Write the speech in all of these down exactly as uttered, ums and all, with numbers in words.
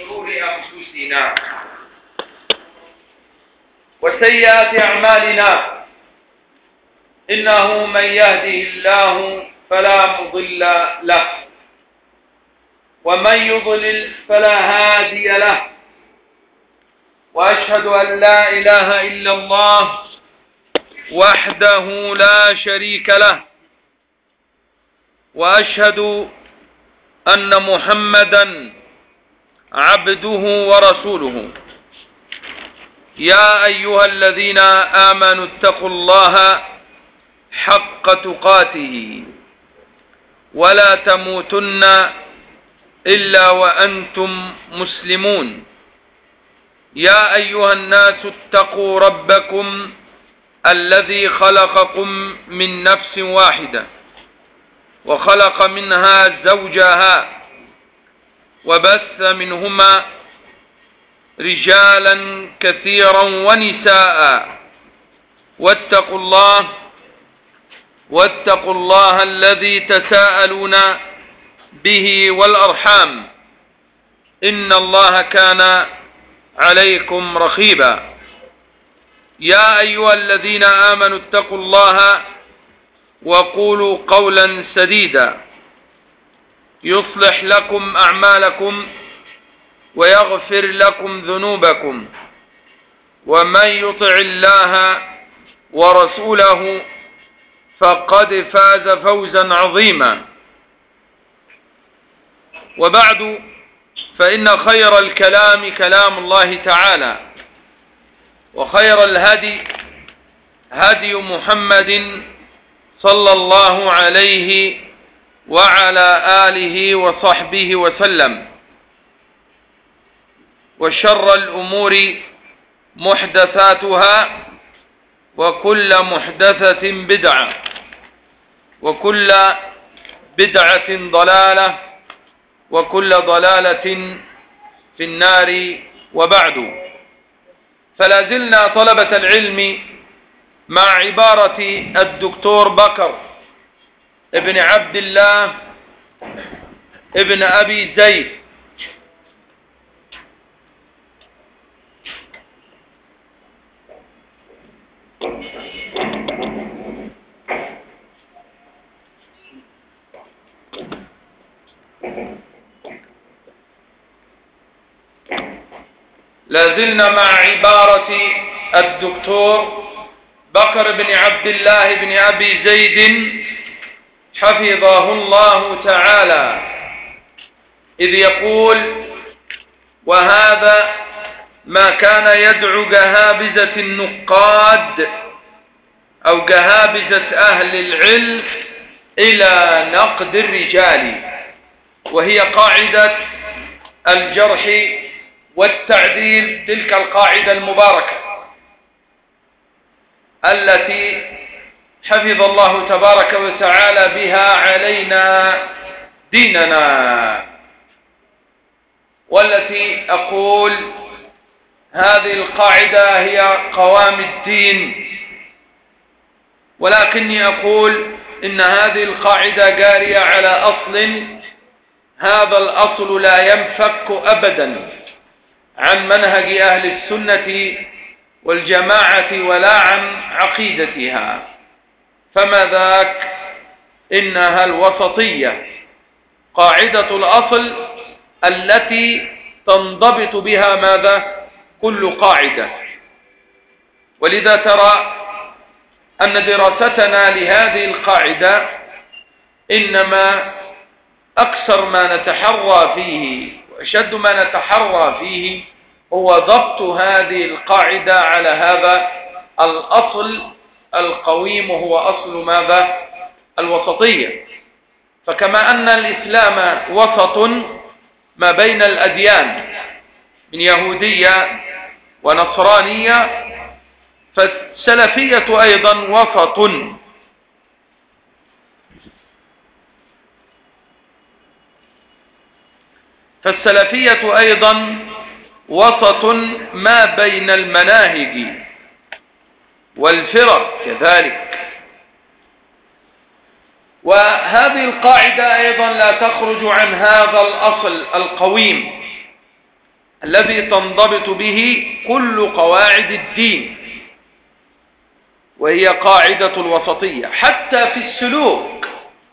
شرور أنفسنا وسيئات أعمالنا، إنه من يهده الله فلا مضل له ومن يضلل فلا هادي له، وأشهد أن لا إله إلا الله وحده لا شريك له، وأشهد أن محمدا عبده ورسوله. يا أيها الذين آمنوا اتقوا الله حق تقاته ولا تموتن إلا وأنتم مسلمون. يا أيها الناس اتقوا ربكم الذي خلقكم من نفس واحدة وخلق منها زوجها وبث منهما رجالا كثيرا ونساء، واتقوا الله واتقوا الله الذي تساءلون به والأرحام، إن الله كان عليكم رقيبا. يا أيها الذين آمنوا اتقوا الله وقولوا قولا سديدا يصلح لكم أعمالكم ويغفر لكم ذنوبكم، ومن يطع الله ورسوله فقد فاز فوزا عظيما. وبعد، فإن خير الكلام كلام الله تعالى، وخير الهدي هدي محمد صلى الله عليه وعلى آله وصحبه وسلم، وشر الأمور محدثاتها، وكل محدثة بدعة، وكل بدعة ضلالة، وكل ضلالة في النار. وبعد، فلا زلنا طلبة العلم مع عبارة الدكتور بكر ابن عبد الله ابن أبي زيد لازلنا مع عبارة الدكتور بكر بن عبد الله بن أبي زيد حفظه الله تعالى، إذ يقول: وهذا ما كان يدعو جهابزة النقاد أو جهابزة أهل العلم إلى نقد الرجال، وهي قاعدة الجرح والتعديل، تلك القاعدة المباركة التي حفظ الله تبارك وتعالى بها علينا ديننا، والتي أقول هذه القاعدة هي قوام الدين، ولكني أقول إن هذه القاعدة جارية على أصل، هذا الأصل لا ينفك أبدا عن منهج أهل السنة والجماعة ولا عن عقيدتها، فما ذاك؟ إنها الوسطية، قاعدة الأصل التي تنضبط بها ماذا؟ كل قاعدة. ولذا ترى أن دراستنا لهذه القاعدة إنما أكثر ما نتحرى فيه وأشد ما نتحرى فيه هو ضبط هذه القاعدة على هذا الأصل القويم، هو أصل ماذا؟ الوسطية. فكما أن الإسلام وسط ما بين الأديان من يهودية ونصرانية، فالسلفية أيضا وسط. فالسلفية أيضا وسط ما بين المناهج والفرق كذلك. وهذه القاعدة أيضا لا تخرج عن هذا الأصل القويم الذي تنضبط به كل قواعد الدين، وهي قاعدة الوسطية. حتى في السلوك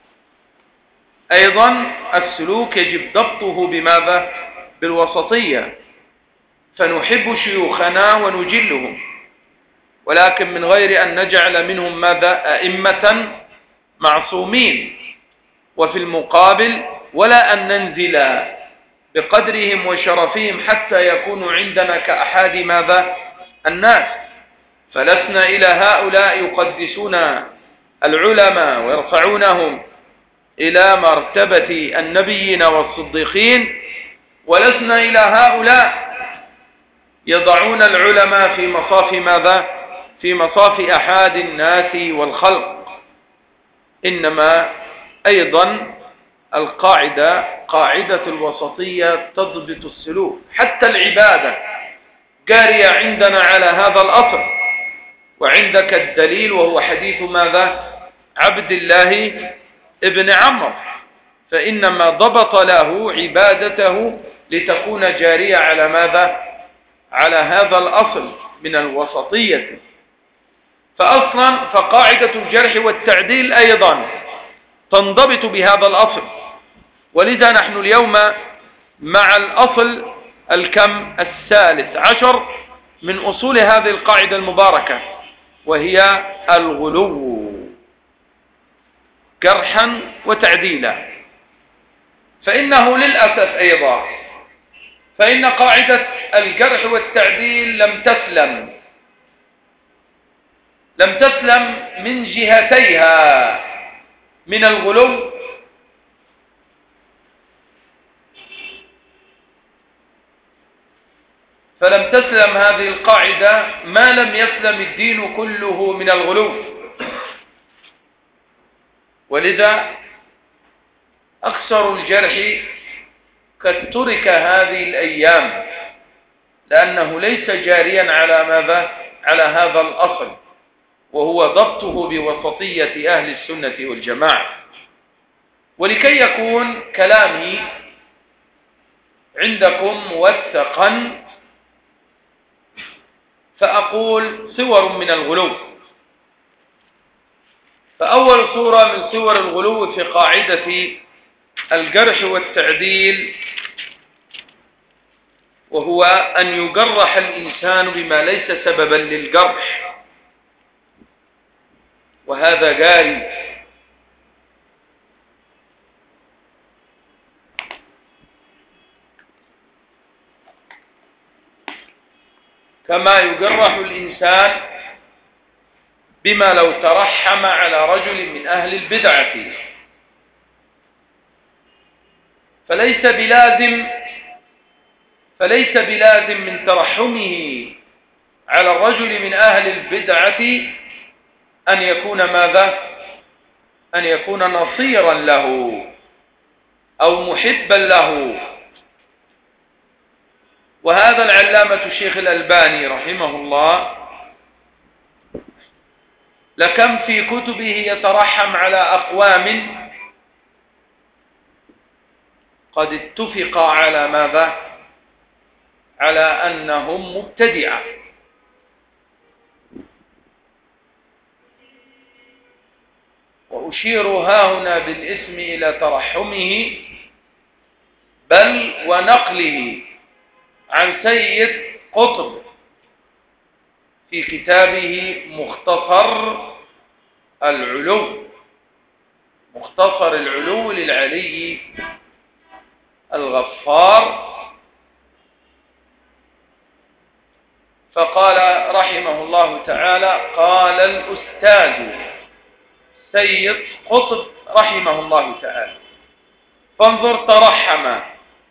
أيضا، السلوك يجب ضبطه بماذا؟ بالوسطية. فنحب شيوخنا ونجلهم، ولكن من غير أن نجعل منهم ماذا؟ أئمة معصومين. وفي المقابل ولا أن ننزل بقدرهم وشرفهم حتى يكونوا عندنا كأحد ماذا؟ الناس. فلسنا إلى هؤلاء يقدسون العلماء ويرفعونهم إلى مرتبة النبيين والصديقين، ولسنا إلى هؤلاء يضعون العلماء في مصاف ماذا؟ في مصاف أحد الناس والخلق. إنما أيضا القاعدة قاعدة الوسطية تضبط السلوك. حتى العبادة جارية عندنا على هذا الأصل. وعندك الدليل وهو حديث ماذا؟ عبد الله ابن عمرو، فإنما ضبط له عبادته لتكون جارية على ماذا؟ على هذا الأصل من الوسطية. فأصلا فقاعدة الجرح والتعديل أيضا تنضبط بهذا الأصل. ولذا نحن اليوم مع الأصل الكم الثالث عشر من أصول هذه القاعدة المباركة، وهي الغلو جرحا وتعديلا. فإنه للأسف أيضا فإن قاعدة الجرح والتعديل لم تسلم لم تسلم من جهتيها من الغلو. فلم تسلم هذه القاعدة ما لم يسلم الدين كله من الغلو. ولذا أكثر الجرح قد ترك هذه الأيام، لأنه ليس جاريا على ماذا؟ على هذا الأصل، وهو ضبطه بوسطية أهل السنة والجماعة. ولكي يكون كلامي عندكم موثقا فأقول صور من الغلو. فأول صورة من صور الغلو في قاعدة الجرح والتعديل وهو أن يجرح الإنسان بما ليس سببا للجرح، وهذا جاري. كما يجرح الإنسان بما لو ترحم على رجل من أهل البدعة، فليس بلازم فليس بلازم من ترحمه على الرجل من أهل البدعة أن يكون ماذا؟ أن يكون نصيرا له أو محبا له. وهذا العلامة الشيخ الألباني رحمه الله لكم في كتبه يترحم على أقوام قد اتفق على ماذا؟ على أنهم مبتدعة. وأشير هاهنا بالاسم إلى ترحمه بل ونقله عن سيد قطب في كتابه مختصر العلو مختصر العلو للعلي الغفار. فقال رحمه الله تعالى: قال الأستاذ سيد قطب رحمه الله تعالى. فانظر، ترحم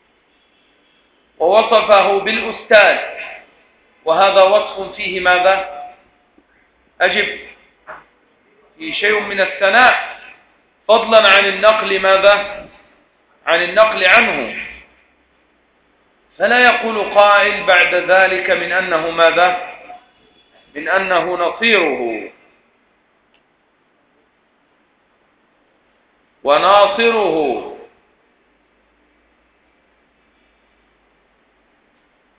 ووصفه بالأستاذ، وهذا وصف فيه ماذا؟ أجب، فيه شيء من الثناء، فضلا عن النقل ماذا؟ عن النقل عنه. فلا يقول قائل بعد ذلك من أنه ماذا؟ من أنه نصيره وناصره.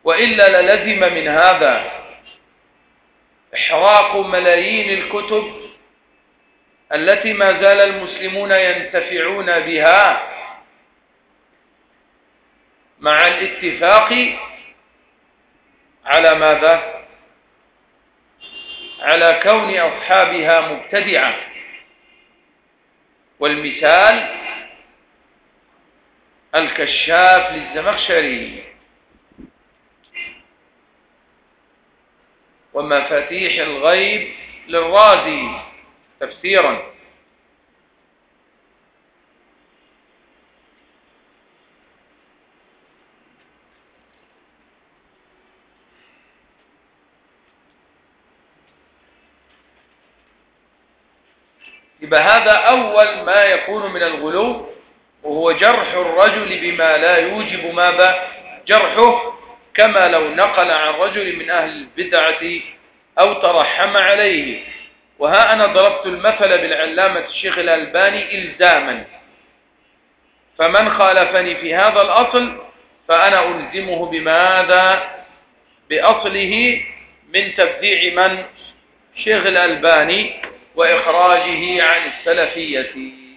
وإلا للزم من هذا إحراق ملايين الكتب التي ما زال المسلمون ينتفعون بها مع الاتفاق على ماذا؟ على كون أصحابها مبتدعة. والمثال الكشاف للزمخشري ومفاتيح الغيب للرازي تفسيرا. يبقى هذا أول ما يكون من الغلو، وهو جرح الرجل بما لا يوجب ماذا؟ جرحه، كما لو نقل عن رجل من أهل البدعة أو ترحم عليه. وها أنا ضربت المثل بالعلامة الشيخ الألباني إلزاما، فمن خالفني في هذا الأصل فأنا ألزمه بماذا؟ بأصله من تبديع من؟ شيخ الألباني وإخراجه عن السلفية.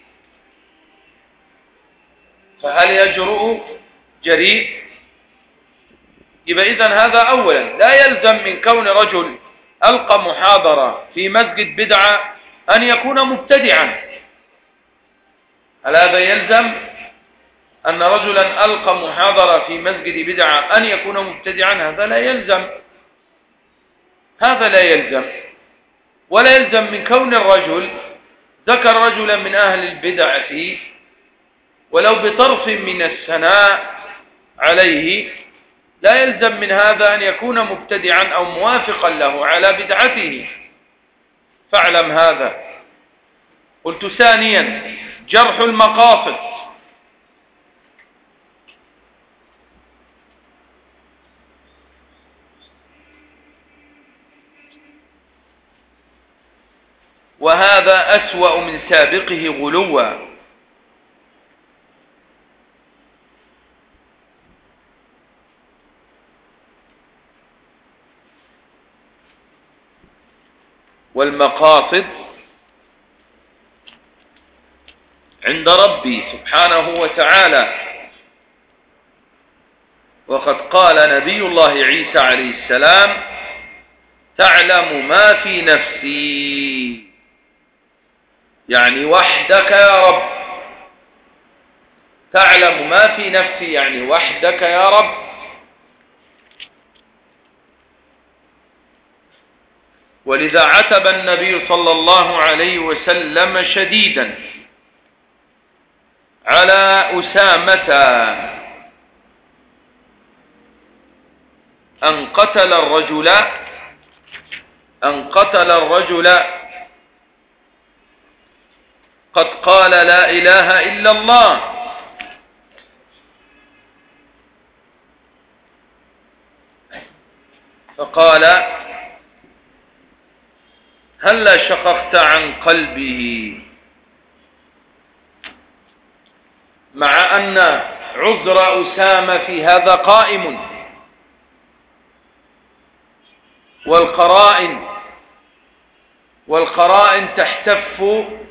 فهل يجرؤ جريء؟ يبقى إذن هذا أولا لا يلزم من كون رجل ألقى محاضرة في مسجد بدعة أن يكون مبتدعا. هل هذا يلزم أن رجلا ألقى محاضرة في مسجد بدعة أن يكون مبتدعا؟ هذا لا يلزم، هذا لا يلزم. ولا يلزم من كون الرجل ذكر رجلا من أهل البدعة ولو بطرف من الثناء عليه، لا يلزم من هذا أن يكون مبتدعا أو موافقا له على بدعته. فاعلم هذا. قلت ثانيا جرح المقاصد. وهذا أسوأ من سابقه غلوا. والمقاصد عند ربي سبحانه وتعالى، وقد قال نبي الله عيسى عليه السلام: تعلم ما في نفسي، يعني وحدك يا رب. تعلم ما في نفسي يعني وحدك يا رب. ولذا عتب النبي صلى الله عليه وسلم شديدا على أسامة أن قتل الرجل أن قتل الرجل قد قال لا إله إلا الله. فقال: هلا شققت عن قلبه، مع أن عذر أسامة في هذا قائم، والقرائن والقرائن تحتف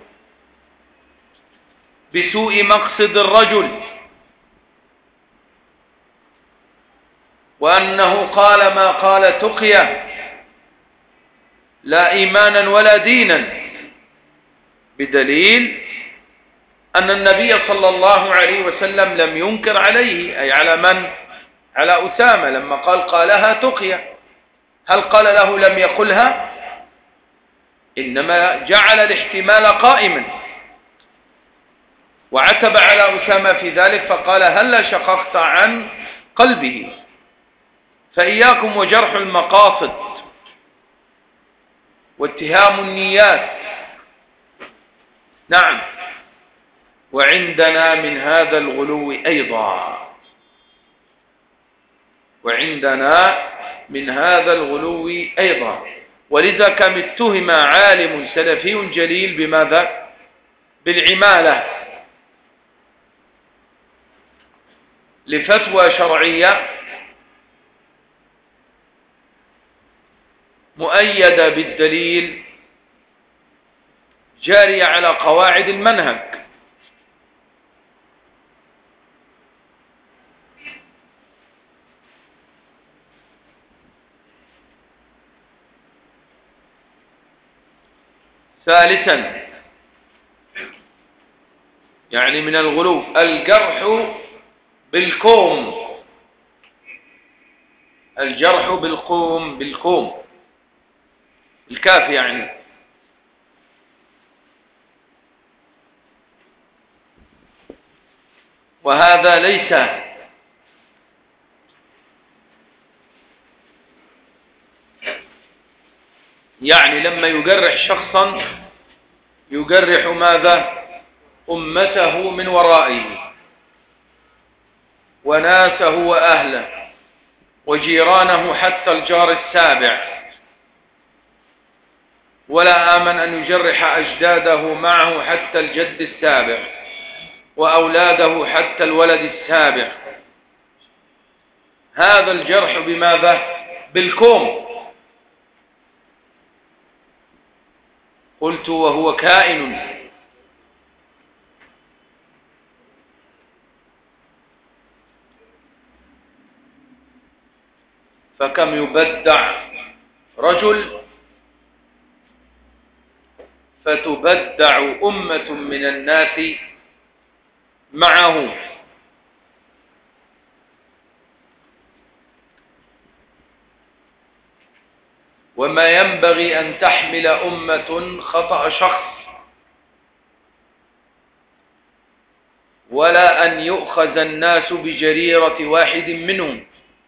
بسوء مقصد الرجل، وأنه قال ما قال تقيا لا إيمانا ولا دينا، بدليل أن النبي صلى الله عليه وسلم لم ينكر عليه، أي على من؟ على أسامة، لما قال قالها تقيا. هل قال له لم يقلها؟ إنما جعل الاحتمال قائما، وعتب على أسامة في ذلك فقال: هلا شققت عن قلبه. فإياكم وجرح المقاصد واتهام النيات. نعم، وعندنا من هذا الغلو أيضا وعندنا من هذا الغلو أيضا ولذا كم اتهم عالم سلفي جليل بماذا؟ بالعمالة لفتوى شرعية مؤيدة بالدليل جارية على قواعد المنهج. ثالثا يعني من الغلو الجرح بالكوم، الجرح بالقوم بالكوم الكاف يعني. وهذا ليس يعني لما يجرح شخصا يجرح ماذا؟ أمته من ورائه وناسه وأهله وجيرانه حتى الجار السابع، ولا آمن أن يجرح أجداده معه حتى الجد السابع وأولاده حتى الولد السابع. هذا الجرح بماذا؟ بالكوم. قلت وهو كائن. فكم يبدع رجل فتبدع أمة من الناس معه. وما ينبغي أن تحمل أمة خطأ شخص ولا أن يؤخذ الناس بجريرة واحد منهم.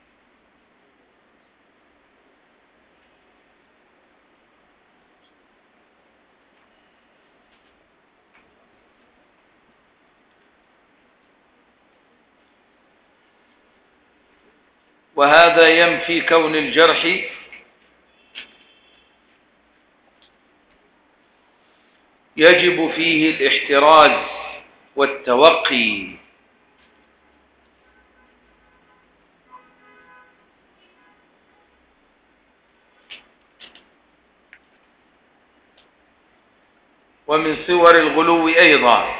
وهذا ينفي كون الجرح يجب فيه الاحتراز والتوقي. ومن صور الغلو أيضا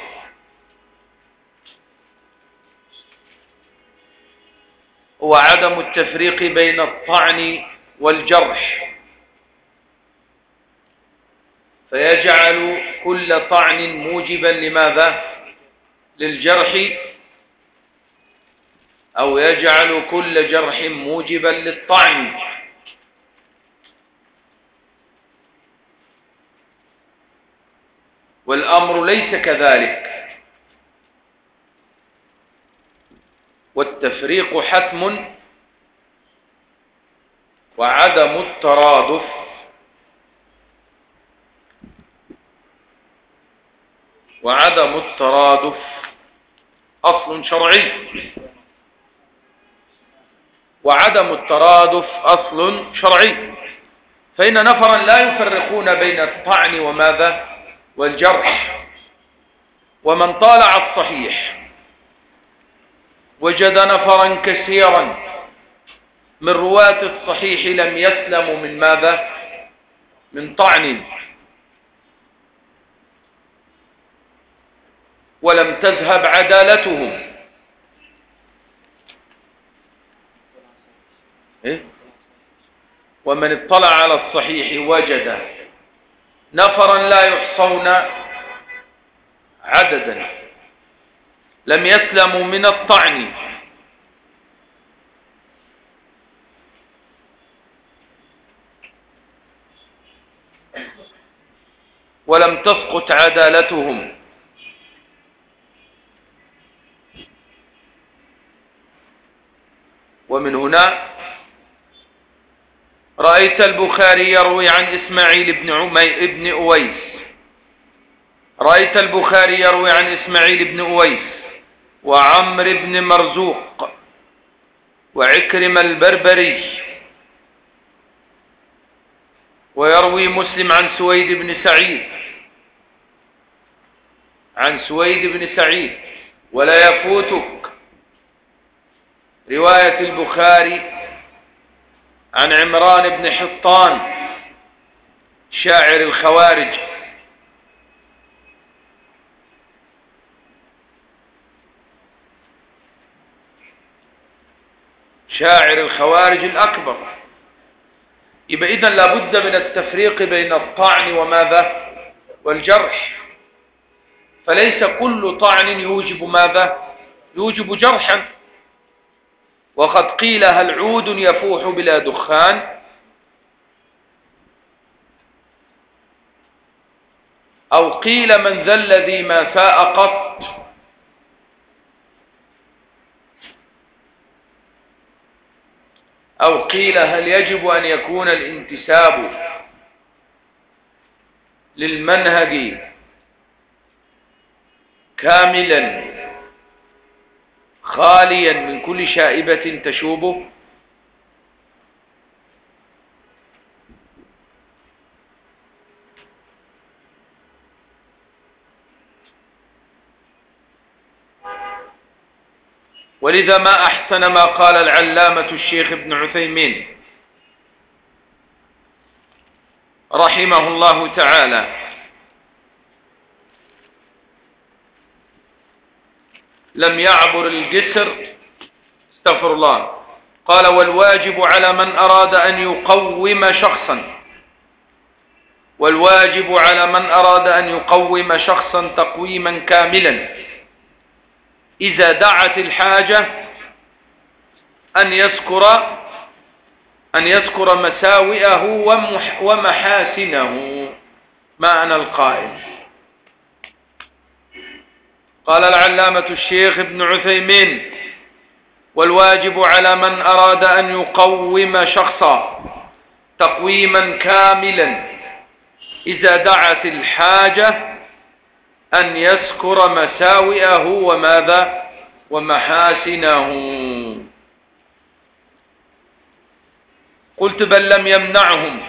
هو عدم التفريق بين الطعن والجرح، فيجعل كل طعن موجبا لماذا؟ للجرح، أو يجعل كل جرح موجبا للطعن. والأمر ليس كذلك، والتفريق حتم وعدم الترادف وعدم الترادف أصل شرعي. وعدم الترادف أصل شرعي، فإن نفرا لا يفرقون بين الطعن وماذا؟ والجرح. ومن طالع الصحيح وجد نفرا كثيرا من رواة الصحيح لم يسلموا من ماذا؟ من طعن، ولم تذهب عدالتهم. إيه؟ ومن اطلع على الصحيح وجد نفرا لا يحصون عددا لم يسلموا من الطعن، ولم تسقط عدالتهم. ومن هنا رأيت البخاري يروي عن إسماعيل بن عمي بن أويس رأيت البخاري يروي عن إسماعيل بن أويس وعمر بن مرزوق وعكرم البربري، ويروي مسلم عن سويد بن سعيد عن سويد بن سعيد. ولا يفوتك رواية البخاري عن عمران بن حطان شاعر الخوارج، شاعر الخوارج الأكبر. يبقى إذن لابد من التفريق بين الطعن وماذا والجرح، فليس كل طعن يوجب ماذا يوجب جرحا. وقد قيل هل عود يفوح بلا دخان، أو قيل من ذا الذي ما ساء قط، أو قيل هل يجب أن يكون الانتساب للمنهج كاملا خاليا من كل شائبة تشوبه. ولذا ما أحسن ما قال العلامة الشيخ ابن عثيمين رحمه الله تعالى: لم يعبر الجسر، استغفر الله، قال: والواجب على من أراد أن يقوم شخصا والواجب على من أراد أن يقوم شخصا تقويما كاملا إذا دعت الحاجة أن يذكر أن يذكر مساوئه ومحاسنه. معنى القائل. قال العلامة الشيخ ابن عثيمين: والواجب على من أراد أن يقوم شخصا تقويما كاملا إذا دعت الحاجة أن يذكر مساوئه وماذا ومحاسنه. قلت: بل لم يمنعهم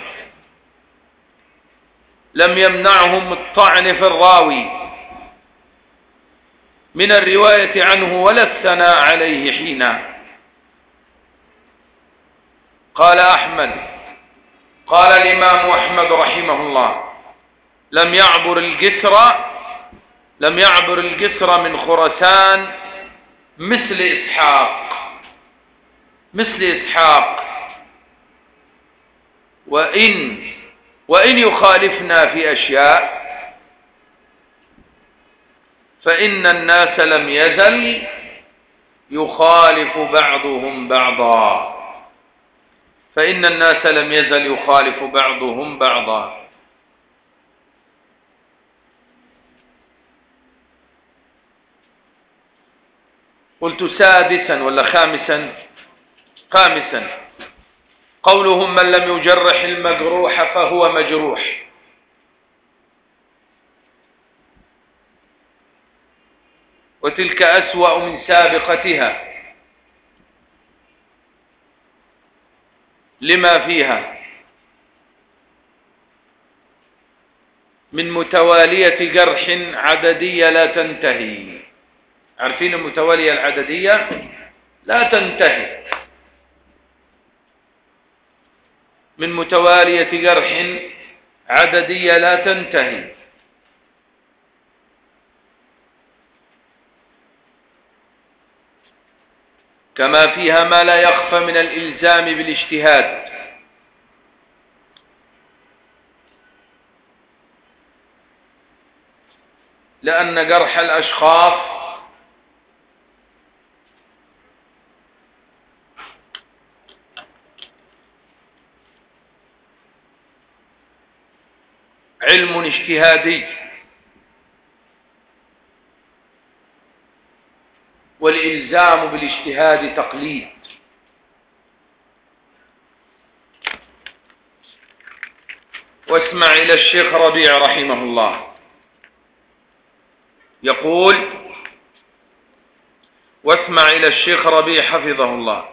لم يمنعهم الطعن في الراوي من الرواية عنه ولا الثناء عليه حينا. قال أحمد قال الإمام أحمد رحمه الله: لم يعبر الجسر لم يعبر الجسر من خرسان مثل إسحاق مثل إسحاق وإن وإن يخالفنا في أشياء فإن الناس لم يزل يخالف بعضهم بعضا فإن الناس لم يزل يخالف بعضهم بعضا. قلت: سادسا ولا خامسا؟ خامسا، قولهم: من لم يجرح المجروح فهو مجروح. وتلك أسوأ من سابقتها لما فيها من متوالية جرح عددية لا تنتهي. عارفين المتوالية العددية لا تنتهي، من متوالية جرح عددية لا تنتهي. كما فيها ما لا يخفى من الإلزام بالاجتهاد، لأن جرح الأشخاص علم اجتهادي، والإلزام بالاجتهاد تقليد. واسمع إلى الشيخ ربيع رحمه الله يقول: واسمع إلى الشيخ ربيع حفظه الله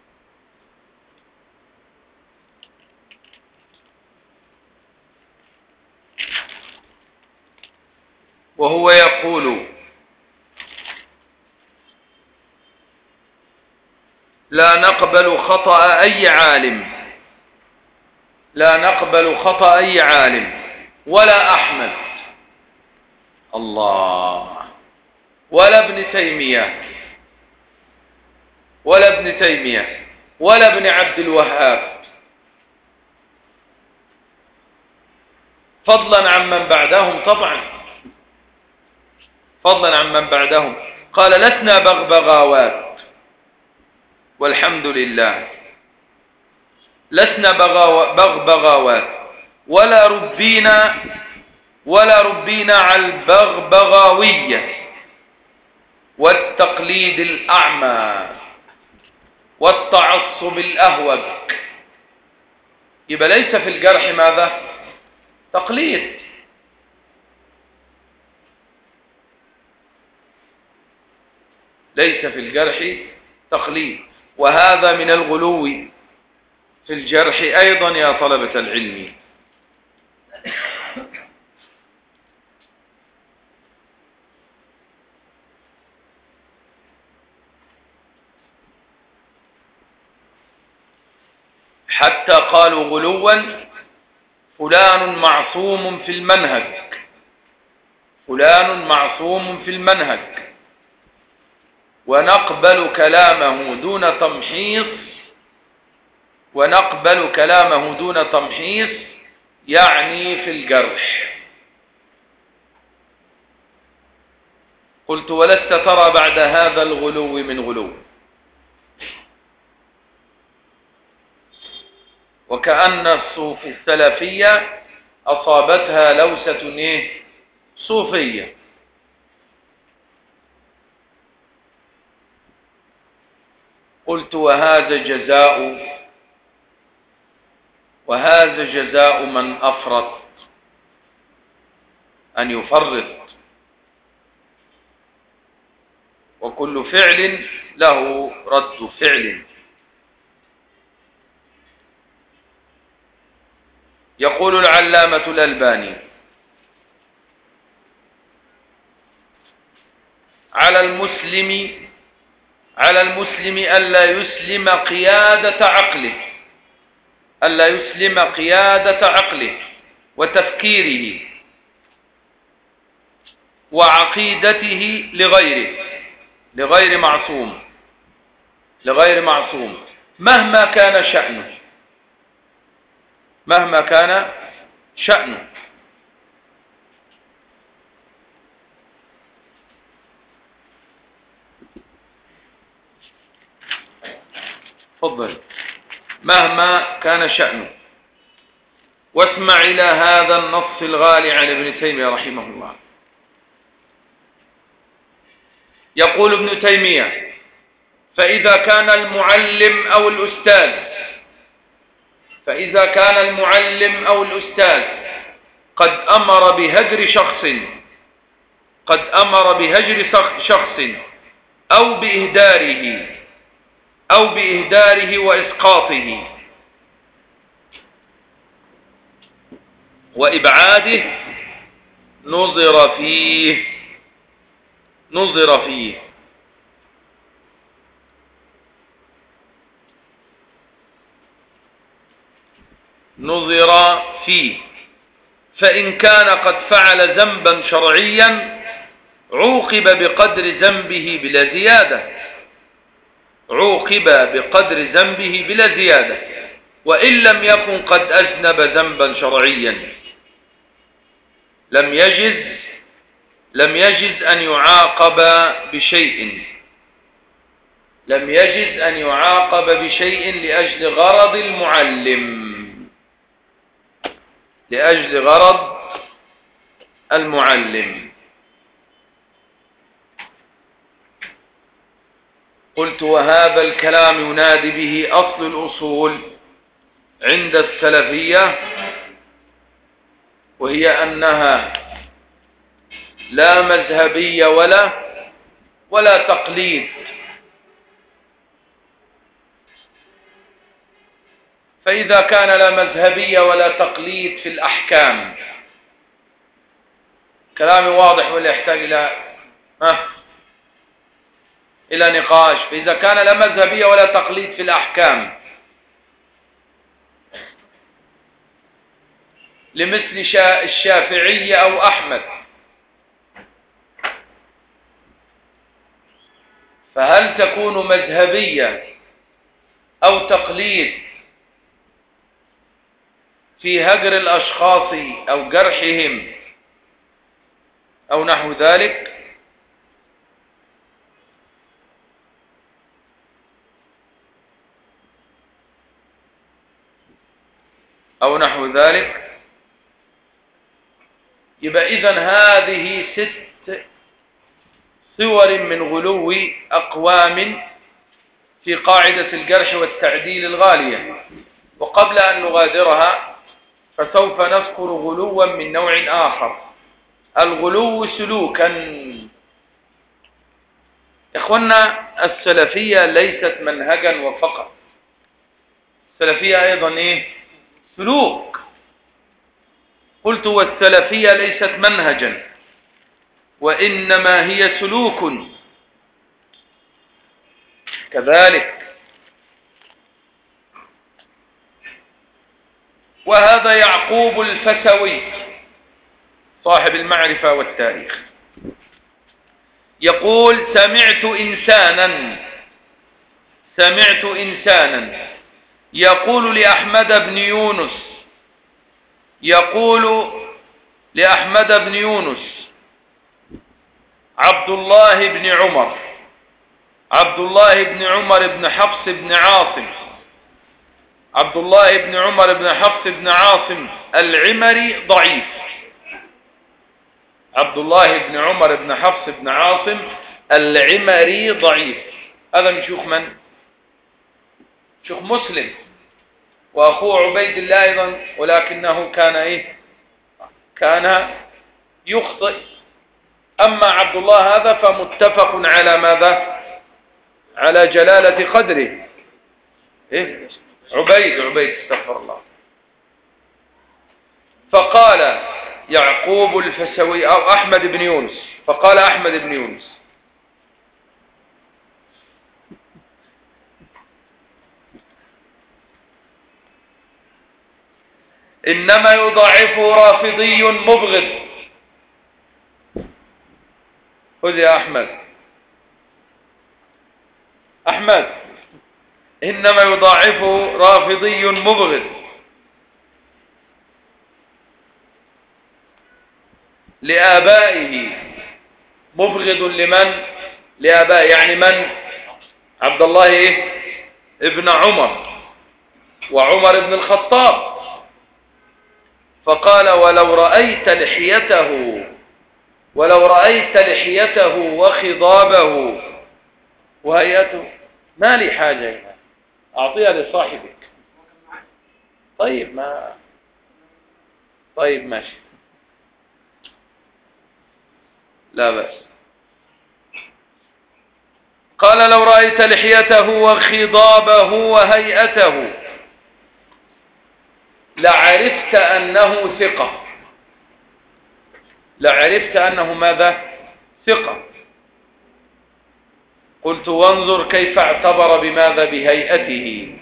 وهو يقول: لا نقبل خطأ أي عالم لا نقبل خطأ أي عالم ولا أحمد الله ولا ابن تيمية ولا ابن تيمية ولا ابن عبد الوهاب، فضلا عن من بعدهم طبعا، فضلا عن من بعدهم. قال لسنا بغبغاوات والحمد لله، لسنا بغبغاوات ولا ربينا ولا ربينا على البغبغاوية والتقليد الأعمى والتعصب الأهوج. يبقى ليس في الجرح ماذا؟ تقليد. ليس في الجرح تقليد، وهذا من الغلو في الجرح أيضا يا طلبة العلم. حتى قالوا غلوا فلان معصوم في المنهج، فلان معصوم في المنهج، ونقبل كلامه دون تمحيص، ونقبل كلامه دون تمحيص يعني في الجرح. قلت ولست ترى بعد هذا الغلو من غلو، وكأن الصوف السلفية أصابتها لوسة إيه؟ صوفية. قلت وهذا جزاء وهذا جزاء من أفرط، أن يفرط، وكل فعل له رد فعل. يقول العلامة الألباني على المسلم على المسلم ألا يسلم قيادة عقله ألا يسلم قيادة عقله وتفكيره وعقيدته لغيره لغير معصوم لغير معصوم مهما كان شأنه مهما كان شأنه. تفضل. مهما كان شأنه. واسمع إلى هذا النص الغالي عن ابن تيمية رحمه الله. يقول ابن تيمية: فإذا كان المعلم أو الأستاذ فإذا كان المعلم أو الأستاذ قد أمر بهجر شخص قد أمر بهجر شخص أو بإهداره أو بإهداره وإسقاطه وإبعاده نظر فيه نظر فيه نظر فيه فإن كان قد فعل ذنبا شرعيا عوقب بقدر ذنبه بلا زيادة عوقب بقدر ذنبه بلا زيادة وإن لم يكن قد أذنب ذنبا شرعيا لم يجز لم يجز أن يعاقب بشيء لم يجز أن يعاقب بشيء لأجل غرض المعلم لأجل غرض المعلم. قلت وهذا الكلام ينادي به أصل الأصول عند السلفية، وهي أنها لا مذهبية ولا ولا تقليد. فإذا كان لا مذهبية ولا تقليد في الأحكام، كلامي واضح ولا يحتاج إلى ها إلى نقاش؟ فإذا كان لا مذهبية ولا تقليد في الأحكام لمثل الشافعي أو أحمد، فهل تكون مذهبية أو تقليد في هجر الأشخاص أو جرحهم أو نحو ذلك؟ أو نحو ذلك يبقى إذن هذه ست صور من غلو أقوام في قاعدة الجرح والتعديل الغالية. وقبل أن نغادرها فسوف نذكر غلوا من نوع آخر، الغلو سلوكا. إخوانا، السلفية ليست منهجا وفقط، السلفية أيضا إيه؟ سلوك. قلت والسلفية ليست منهجا وإنما هي سلوك كذلك. وهذا يعقوب الفسوي صاحب المعرفة والتاريخ يقول: سمعت إنسانا سمعت إنسانا يقول لأحمد بن يونس يقول لأحمد بن يونس عبد الله بن عمر عبد الله بن عمر بن حفص بن عاصم عبد الله بن عمر بن حفص بن عاصم العمري ضعيف. عبد الله بن عمر بن حفص بن عاصم العمري ضعيف. هذا من شيوخ من؟ شيوخ مسلم، وأخوه عبيد الله أيضا، ولكنه كان إيه؟ كان يخطئ. أما عبد الله هذا فمتفق على ماذا؟ على جلالة قدره. إيه؟ عبيد عبيد استغفر الله. فقال يعقوب الفسوي أو أحمد بن يونس، فقال أحمد بن يونس: إنما يضاعفه رافضي مبغض. خذ يا أحمد أحمد إنما يضاعفه رافضي مبغض لآبائه. مبغض لمن؟ لآبائه، يعني من؟ عبد الله إيه؟ ابن عمر وعمر بن الخطاب. فقال: ولو رأيت لحيته ولو رأيت لحيته وخضابه وهيئته. ما لي حاجة هنا، أعطيها لصاحبك. طيب ما طيب ماشي، لا بأس. قال: لو رأيت لحيته وخضابه وهيئته لعرفت أنه ثقة لعرفت أنه ماذا؟ ثقة. قلت: وانظر كيف اعتبر بماذا؟ بهيئته،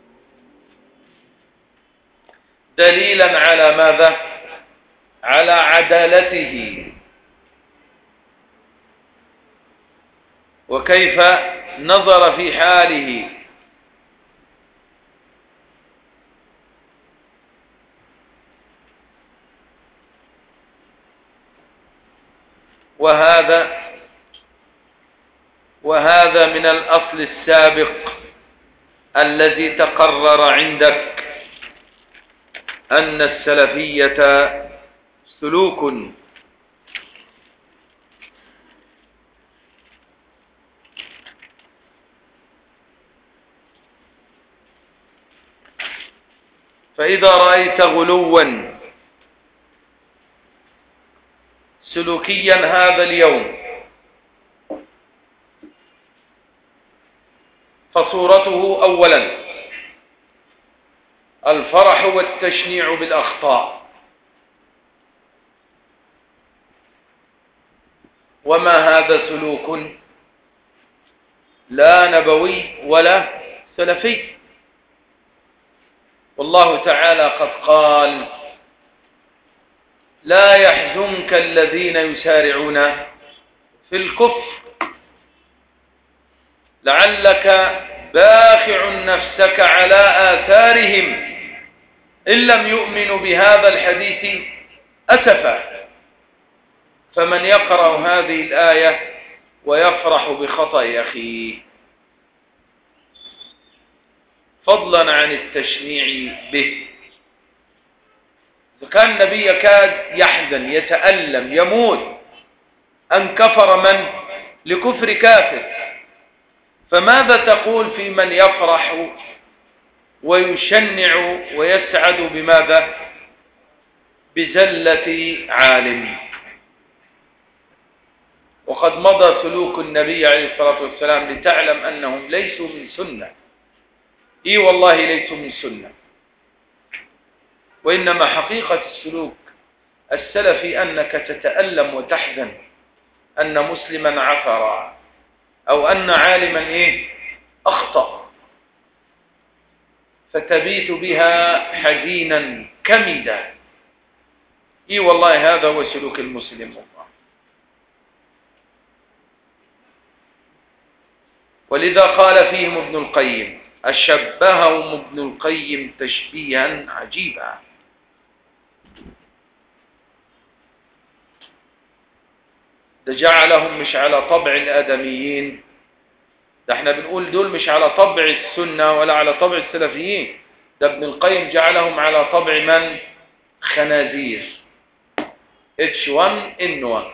دليلا على ماذا؟ على عدالته. وكيف نظر في حاله. وهذا وهذا من الأصل السابق الذي تقرر عندك أن السلفية سلوك. فإذا رأيت غلوا سلوكيا هذا اليوم فصورته أولا الفرح والتشنيع بالأخطاء. وما هذا سلوك لا نبوي ولا سلفي. والله تعالى قد قال: لا يحزنك الذين يسارعون في الكفر لعلك باخع نفسك على آثارهم إن لم يؤمنوا بهذا الحديث أسفا. فمن يقرأ هذه الآية ويفرح بخطأ أخيه فضلا عن التشنيع به. كان النبي يكاد يحزن يتألم يموت أن كفر من لكفر كافر، فماذا تقول في من يفرح ويشنع ويسعد بماذا؟ بزلة عالم. وقد مضى سلوك النبي عليه الصلاة والسلام لتعلم أنهم ليسوا من سنة. إي والله ليسوا من سنة، وإنما حقيقة السلوك السلفي أنك تتألم وتحزن أن مسلما عثر أو أن عالما إيه أخطأ، فتبيت بها حزينا كمدا. إي والله هذا هو سلوك المسلم والله. ولذا قال فيهم ابن القيم أشبههم ابن القيم تشبيها عجيبا. ده جعلهم مش على طبع الآدميين، ده احنا بنقول دول مش على طبع السنة ولا على طبع السلفيين، ده ابن القيم جعلهم على طبع من؟ خنازير. إتش وان إن وان.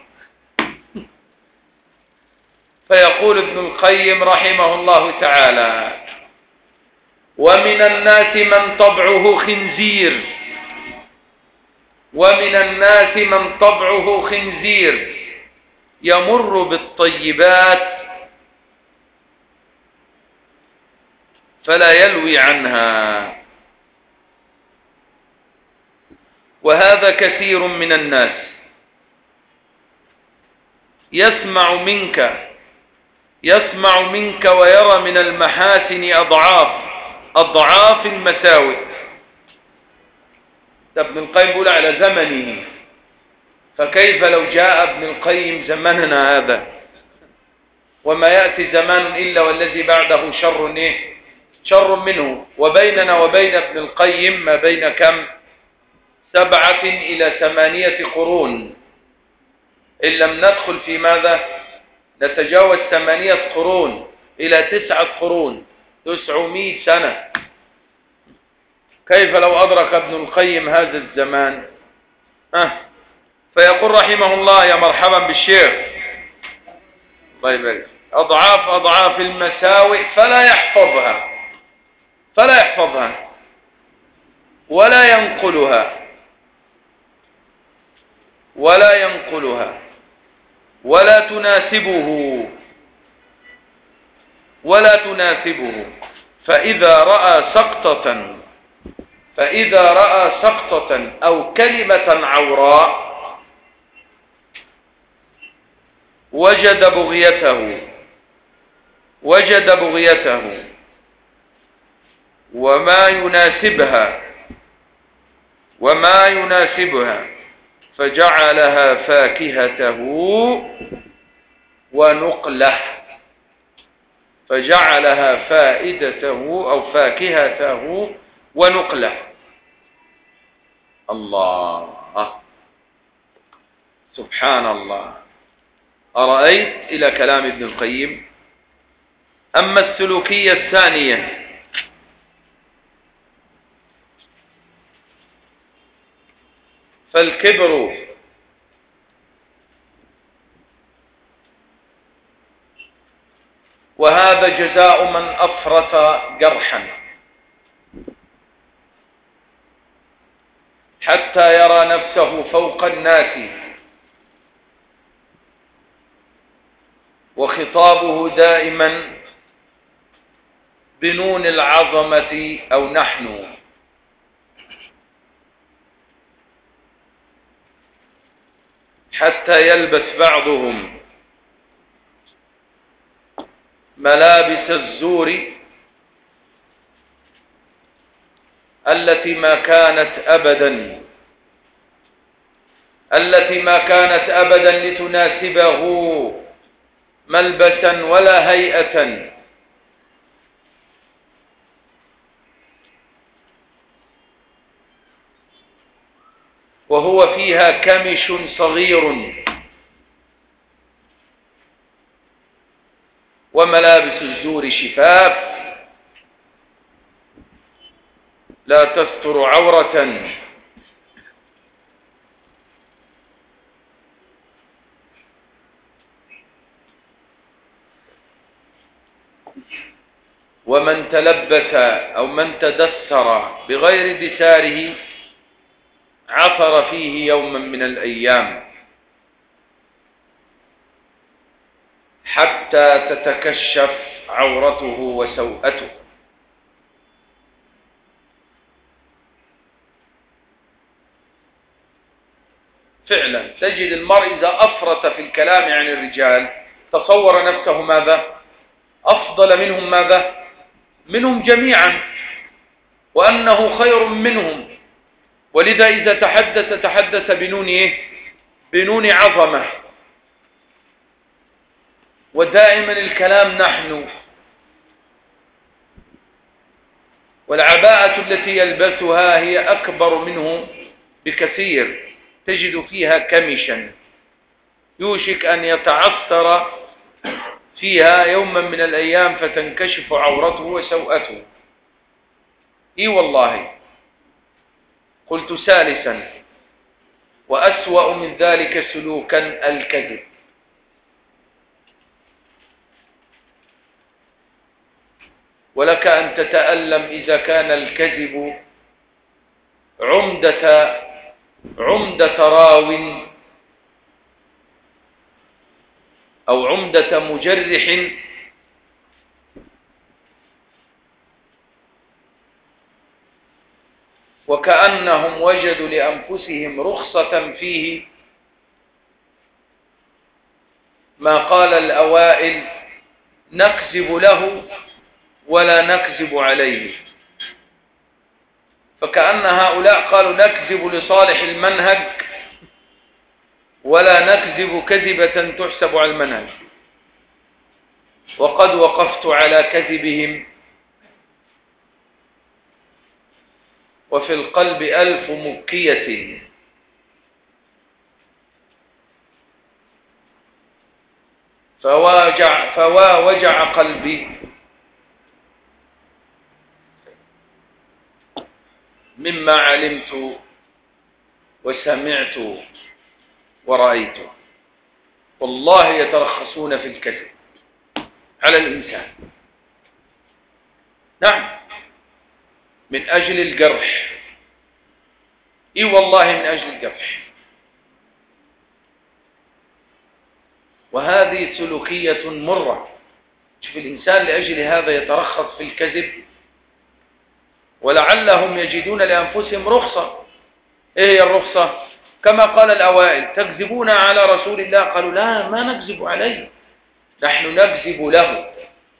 فيقول ابن القيم رحمه الله تعالى ومن الناس من طبعه خنزير ومن الناس من طبعه خنزير يمر بالطيبات فلا يلوي عنها، وهذا كثير من الناس يسمع منك يسمع منك ويرى من المحاسن أضعاف أضعاف المساوئ. ابن القيم يقول على زمنه، فكيف لو جاء ابن القيم زمننا هذا؟ وما يأتي زمان إلا والذي بعده شر إيه؟ شر منه. وبيننا وبين ابن القيم ما بين كم؟ سبعة إلى ثمانية قرون، إن لم ندخل في ماذا؟ نتجاوز ثمانية قرون إلى تسعة قرون، تسعمائة سنة. كيف لو أدرك ابن القيم هذا الزمان؟ أه فيقول رحمه الله يا مرحبا بالشيخ الله يبارك، أضعاف أضعاف المساوئ فلا يحفظها فلا يحفظها ولا ينقلها ولا ينقلها ولا تناسبه ولا تناسبه فإذا رأى سقطة فإذا رأى سقطة أو كلمة عوراء وجد بغيته وجد بغيته وما يناسبها وما يناسبها فجعلها فاكهته ونقله فجعلها فائدته أو فاكهته ونقله. الله سبحان الله. أرأيت إلى كلام ابن القيم. أما السلوكية الثانية فالكبر وهذا جزاء من أفرط جرحا حتى يرى نفسه فوق الناس، وخطابه دائما بنون العظمة أو نحن، حتى يلبس بعضهم ملابس الزور التي ما كانت أبدا التي ما كانت أبدا لتناسبه ملبسا ولا هيئة، وهو فيها كمش صغير وملابس الزور شفاف لا تستر عورة، ومن تلبس أو من تدثر بغير دثاره عثر فيه يوما من الأيام حتى تتكشف عورته وسوءته. فعلا تجد المرء إذا أفرط في الكلام عن الرجال تصور نفسه ماذا؟ أفضل منهم ماذا؟ منهم جميعا، وأنه خير منهم، ولذا إذا تحدث تحدث بنون إيه؟ بنون عظمة. ودائما الكلام نحن، والعباءة التي يلبسها هي أكبر منه بكثير، تجد فيها كمشا يوشك أن يتعثر فيها يوما من الأيام فتنكشف عورته وسوءته. إي والله. قلت ثالثا وأسوأ من ذلك سلوكا الكذب. ولك أن تتألم إذا كان الكذب عمدة عمدة راو أو عمدة مجرح وكأنهم وجدوا لأنفسهم رخصة فيه، ما قال الأوائل نكذب له ولا نكذب عليه، فكأن هؤلاء قالوا نكذب لصالح المنهج ولا نكذب كذبة تحسب على المنهج، وقد وقفت على كذبهم وفي القلب ألف مبكية. فواجع فوا وجع قلبي مما علمت وسمعت ورأيت. والله يترخصون في الكذب على الإنسان، نعم، من أجل الجرح. إي والله من أجل الجرح. وهذه سلوكية مرة. شوف الإنسان لأجل هذا يترخص في الكذب، ولعلهم يجدون لأنفسهم رخصة. إيه هي الرخصة؟ كما قال الأوائل تكذبون على رسول الله، قالوا لا ما نكذب عليه، نحن نكذب له،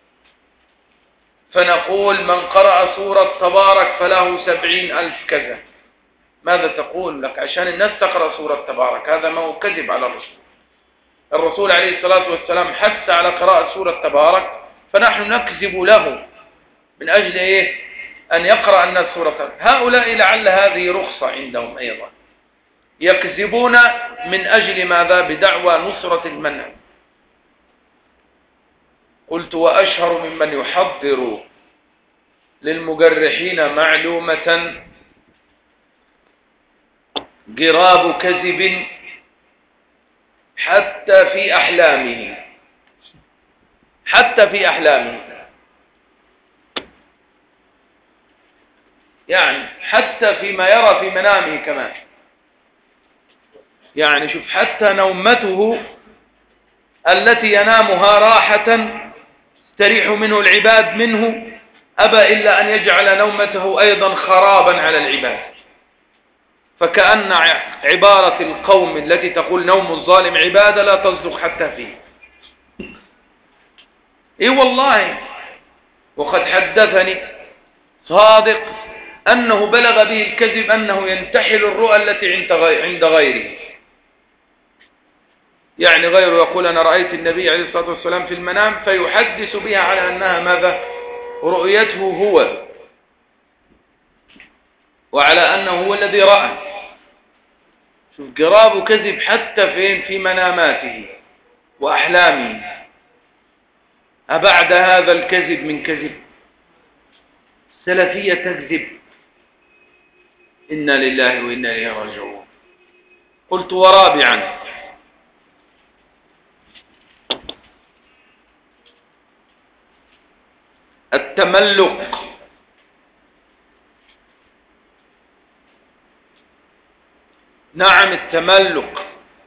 فنقول من قرأ سورة تبارك فله سبعين ألف كذا. ماذا تقول لك؟ عشان الناس تقرأ سورة تبارك، هذا ما هو كذب على الرسول. الرسول عليه الصلاة والسلام حث على قراءة سورة تبارك، فنحن نكذب له من أجل إيه؟ أن يقرأ الناس سورة تبارك. هؤلاء لعل هذه رخصة عندهم أيضا، يكذبون من أجل ماذا؟ بدعوى نصرة المنهج. قلت وأشهر ممن يحضر للمجرحين معلومة جراب كذب حتى في أحلامه، حتى في أحلامه، يعني حتى فيما يرى في منامه كمان. يعني شوف حتى نومته التي ينامها راحة تريح منه العباد منه، أبى إلا أن يجعل نومته أيضا خرابا على العباد. فكأن عبارة القوم التي تقول نوم الظالم عبادة لا تصدق حتى فيه. إيه والله. وقد حدثني صادق أنه بلغ به الكذب أنه ينتحل الرؤى التي عند غيره، يعني غيره يقول أنا رأيت النبي عليه الصلاة والسلام في المنام فيحدث بها على أنها ماذا؟ رؤيته هو، وعلى أنه هو الذي رأى. شوف جراب وكذب حتى فين؟ في مناماته وأحلامه. أبعد هذا الكذب من كذب؟ السلفية تكذب. إنا لله وإنا إليه راجعون. قلت ورابعا التملق. نعم التملق،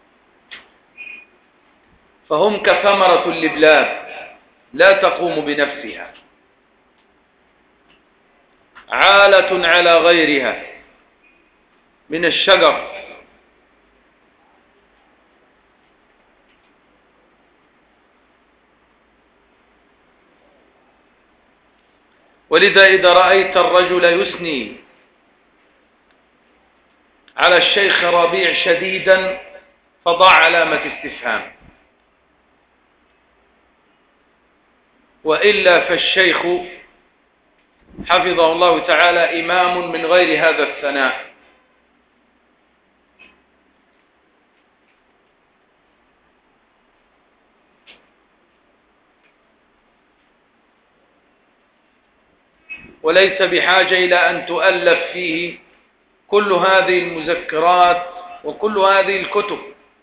فهم كثمرة اللبلاب لا تقوم بنفسها، عالة على غيرها من الشجر، ولذا إذا رأيت الرجل يثني على الشيخ ربيع شديدا فضع علامة استفهام، وإلا فالشيخ حفظه الله تعالى إمام من غير هذا الثناء. وليس بحاجة إلى أن تؤلف فيه كل هذه المذكرات وكل هذه الكتب،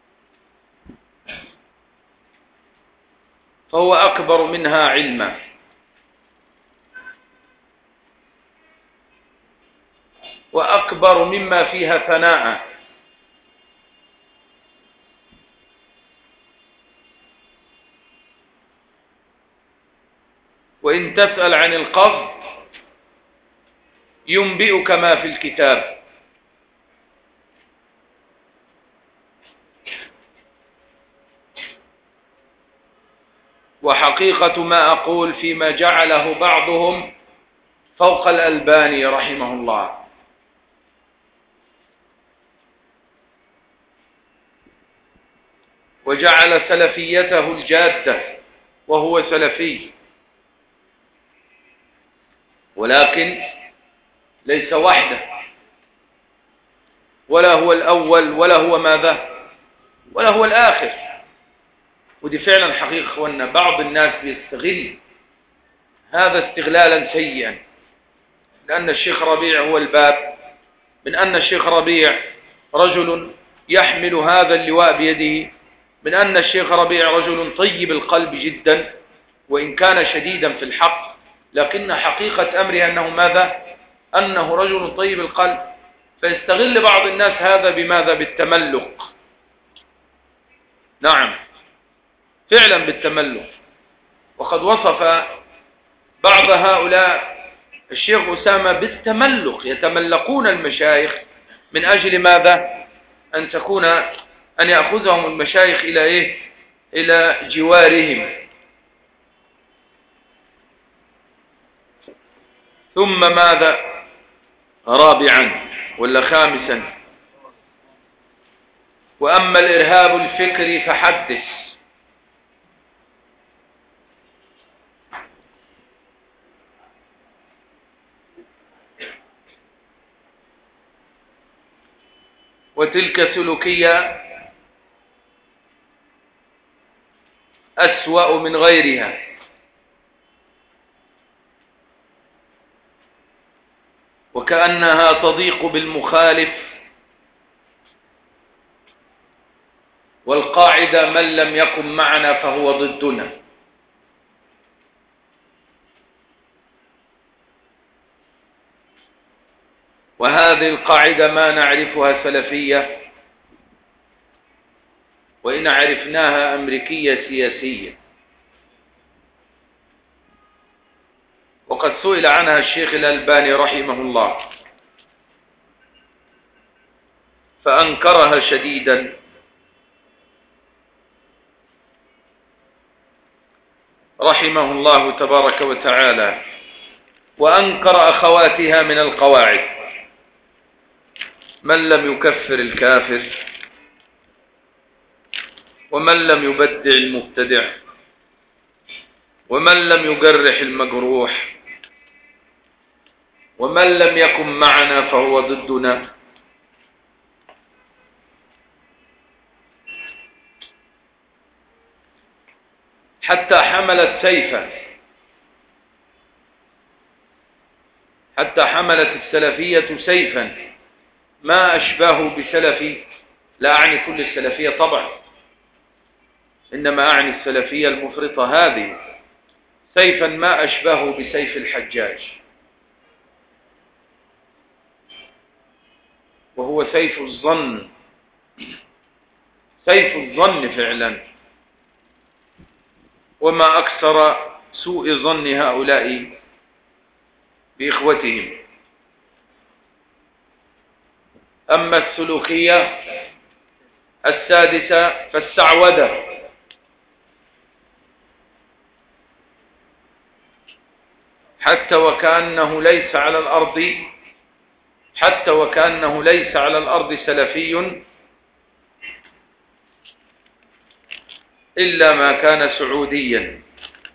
فهو أكبر منها علما. وأكبر مما فيها ثناء. وإن تسأل عن القصد ينبئك ما في الكتاب. وحقيقة ما أقول فيما جعله بعضهم فوق الألباني رحمه الله، وجعل سلفيته الجادة وهو سلفي، ولكن ليس وحده، ولا هو الأول ولا هو ماذا ولا هو الآخر. ودي فعلا حقيقة أخوانا بعض الناس بيستغل هذا استغلالا سيئا، لأن الشيخ ربيع هو الباب، من أن الشيخ ربيع رجل يحمل هذا اللواء بيده، من أن الشيخ ربيع رجل طيب القلب جدا وإن كان شديدا في الحق، لكن حقيقة أمره أنه ماذا؟ أنه رجل طيب القلب. فيستغل بعض الناس هذا بماذا؟ بالتملق. نعم فعلا بالتملق. وقد وصف بعض هؤلاء الشيخ أسامة بالتملق، يتملقون المشايخ من أجل ماذا؟ أن تكون أن يأخذهم المشايخ إلى إيه؟ إلى جوارهم. ثم ماذا؟ رابعا ولا خامسا، وأما الإرهاب الفكري فحدث. وتلك سلوكية أسوأ من غيرها، وكأنها تضيق بالمخالف، والقاعدة من لم يكن معنا فهو ضدنا. وهذه القاعدة ما نعرفها سلفية، وإن عرفناها أمريكية سياسية. وقد سئل عنها الشيخ الألباني رحمه الله فأنكرها شديدا، رحمه الله تبارك وتعالى، وأنكر أخواتها من القواعد: من لم يكفر الكافر ومن لم يبدع المبتدع، ومن لم يجرح المجروح، ومن لم يكن معنا فهو ضدنا. حتى حملت سيفا، حتى حملت السلفية سيفا ما أشباه بسلفي، لا أعني كل السلفية طبعا، إنما أعني السلفية المفرطة هذه، سيفا ما أشباه بسيف الحجاج، وهو سيف الظن، سيف الظن فعلا. وما أكثر سوء ظن هؤلاء بإخوتهم. أما السلوكية السادسة فالسعودة، حتى وكأنه ليس على الأرض حتى وكأنه ليس على الأرض سلفي إلا ما كان سعوديا.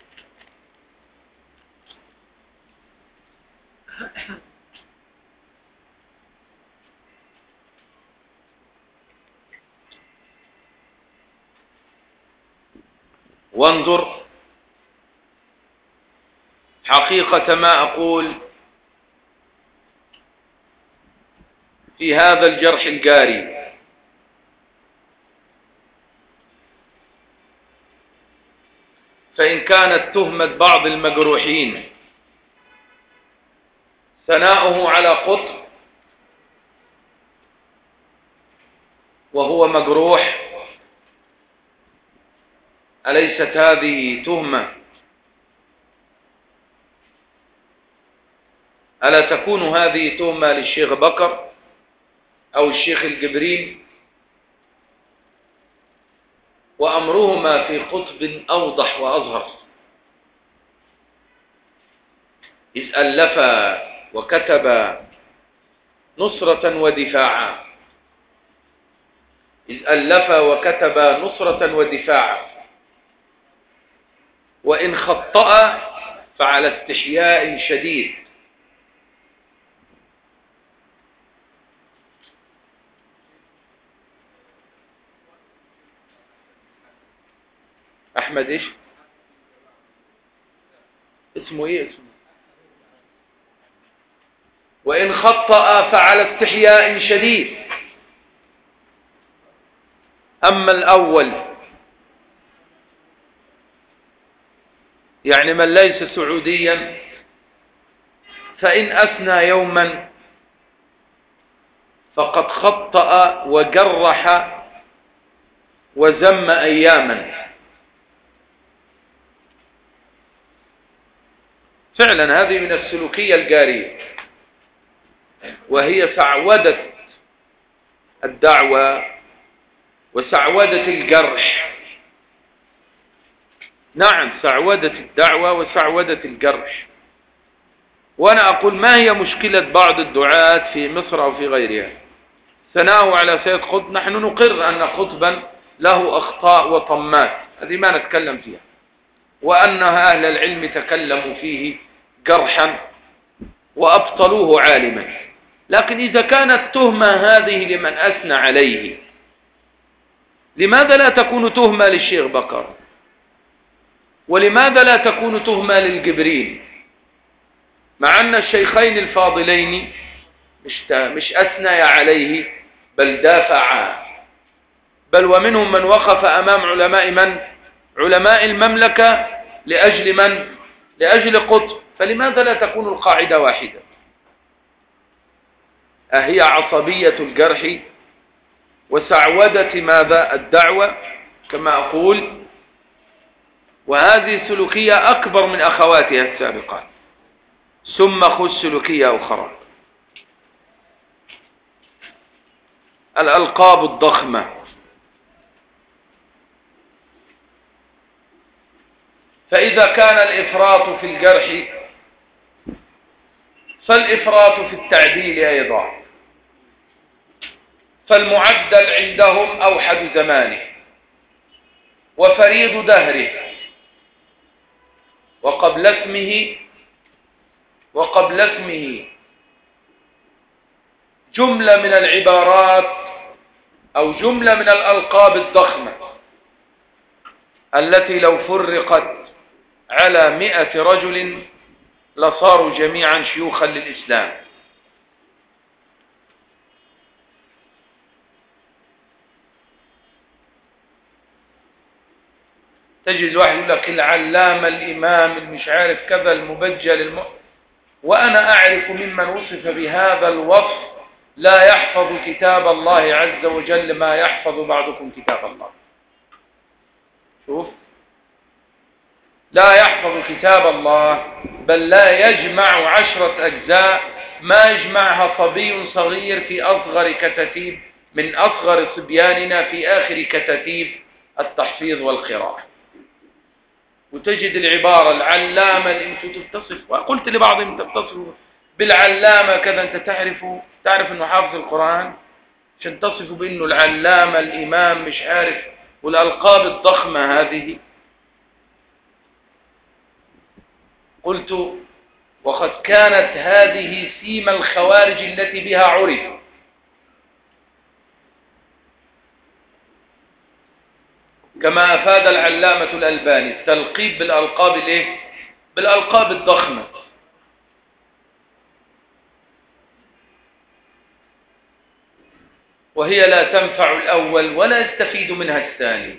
وانظر حقيقة ما أقول في هذا الجرح الجاري. فإن كانت تهمة بعض المجروحين ثناؤه على قطب وهو مجروح، أليست هذه تهمة؟ ألا تكون هذه تهمة للشيخ بكر أو الشيخ الجبرين؟ وأمرهما في قطب أوضح وأظهر، إذ ألف وكتب نصرة ودفاعا، إذ ألف وكتب نصرة ودفاعا، وإن خطأ فعلى استحياء شديد. أحمد إيش اسمه إيه اسمه وإن خطأ فعلى استحياء شديد. أما الأول يعني من ليس سعوديا فإن أثنى يوما فقد خطأ وجرح وذم أياما. فعلا هذه من السلوكية الجارية، وهي سعودة الدعوة وسعودة الجرح. نعم، سعودة الدعوة وسعودة الجرح. وأنا أقول ما هي مشكلة بعض الدعاة في مصر أو في غيرها؟ ثناؤه على سيد قطب، نحن نقر أن قطبا له أخطاء وطمات، هذه ما نتكلم فيها، وأنها أهل العلم تكلموا فيه جرحا وأبطلوه عالما. لكن إذا كانت تهمة هذه لمن أثنى عليه، لماذا لا تكون تهمة للشيخ بكر؟ ولماذا لا تكون تهمة للجبرين؟ مع أن الشيخين الفاضلين مش مش أثنيا عليه بل دافعا، بل ومنهم من وقف أمام علماء من؟ علماء المملكة لأجل من؟ لأجل قطب. فلماذا لا تكون القاعدة واحدة؟ أهي عصبية الجرح وسعودة ماذا؟ الدعوة كما أقول. وهذه سلوكية أكبر من أخواتها السابقات. ثم خذ سلوكية أخرى، الألقاب الضخمة. فإذا كان الإفراط في الجرح فالإفراط في التعديل أيضا. فالمعدل عندهم أوحد زمانه، وفريد دهره، وقبل اسمه وقبل اسمه جملة من العبارات أو جملة من الألقاب الضخمة التي لو فرقت على مئة رجل لصاروا جميعا شيوخا للإسلام. تجد واحد يقول لك العلامة، الإمام، المش عارف كذا، المبجل، الم... وأنا أعرف ممن وصف بهذا الوصف لا يحفظ كتاب الله عز وجل ما يحفظ بعضكم كتاب الله. شوف، لا يحفظ كتاب الله، بل لا يجمع عشرة أجزاء ما يجمعها صبي صغير في أصغر كتاتيب من أصغر صبياننا في آخر كتاتيب التحفيظ والقراءة. وتجد العبارة العلامة اللي انتم تتصف، وقلت لبعضهم تتصفوا بالعلامة كذا، انت تعرف تعرف انه حافظ القرآن عشان تصفوا بانه العلامة، الامام، مش عارف، والالقاب الضخمة هذه. قلت وقد كانت هذه سيم الخوارج التي بها عرف، كما أفاد العلامة الألباني التلقيب بالألقاب الايه؟ بالألقاب الضخمة. وهي لا تنفع الأول ولا يستفيد منها الثاني.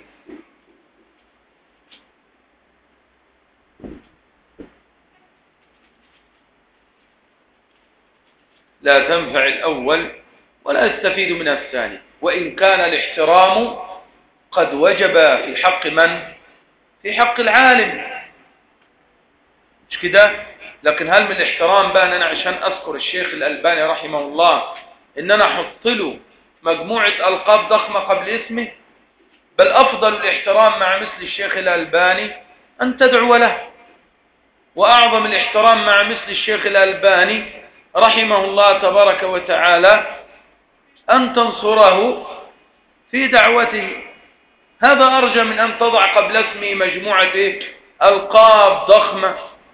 لا تنفع الأول ولا يستفيد منها الثاني، وإن كان الاحترام قد وجب في حق من؟ في حق العالم، مش كده؟ لكن هل من الاحترام بقى ان انا عشان اذكر الشيخ الألباني رحمه الله ان انا احط له مجموعة ألقاب ضخمة قبل اسمه؟ بل افضل الاحترام مع مثل الشيخ الألباني ان تدعو له، واعظم الاحترام مع مثل الشيخ الألباني رحمه الله تبارك وتعالى ان تنصره في دعوته. هذا أرجى من أن تضع قبل اسمه مجموعة إيه؟ ألقاب ضخمة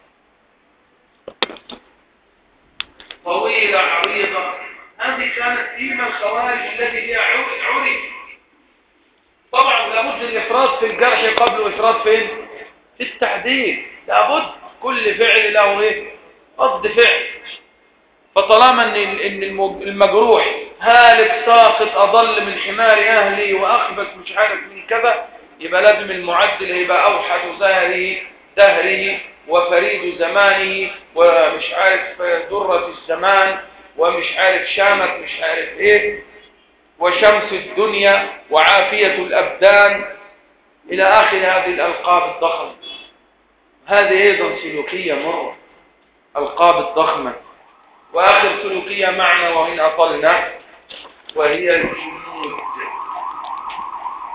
طويلة عريضة. هذه كانت سيم الخوارج التي فيها عرف. طبعا لابد الإفراط في الجرح قبل إفراط فين؟ في التعديل. لابد كل فعل له إيه؟ رد فعل. فطالما ان المجروح هالك ساقط اضل من حمار اهلي واخبث مش عارف من كذا، يبقى لازم المعدل يبقى اوحد زهره دهره وفريد زمانه ومش عارف درة الزمان ومش عارف شامت مش عارف ايه وشمس الدنيا وعافية الابدان الى اخر هذه الالقاب الضخمة. هذه ايضا سلوكية مرة، القاب الضخمة. وآخر سلوكية معنا وإن أطلنا، وهي الجنود.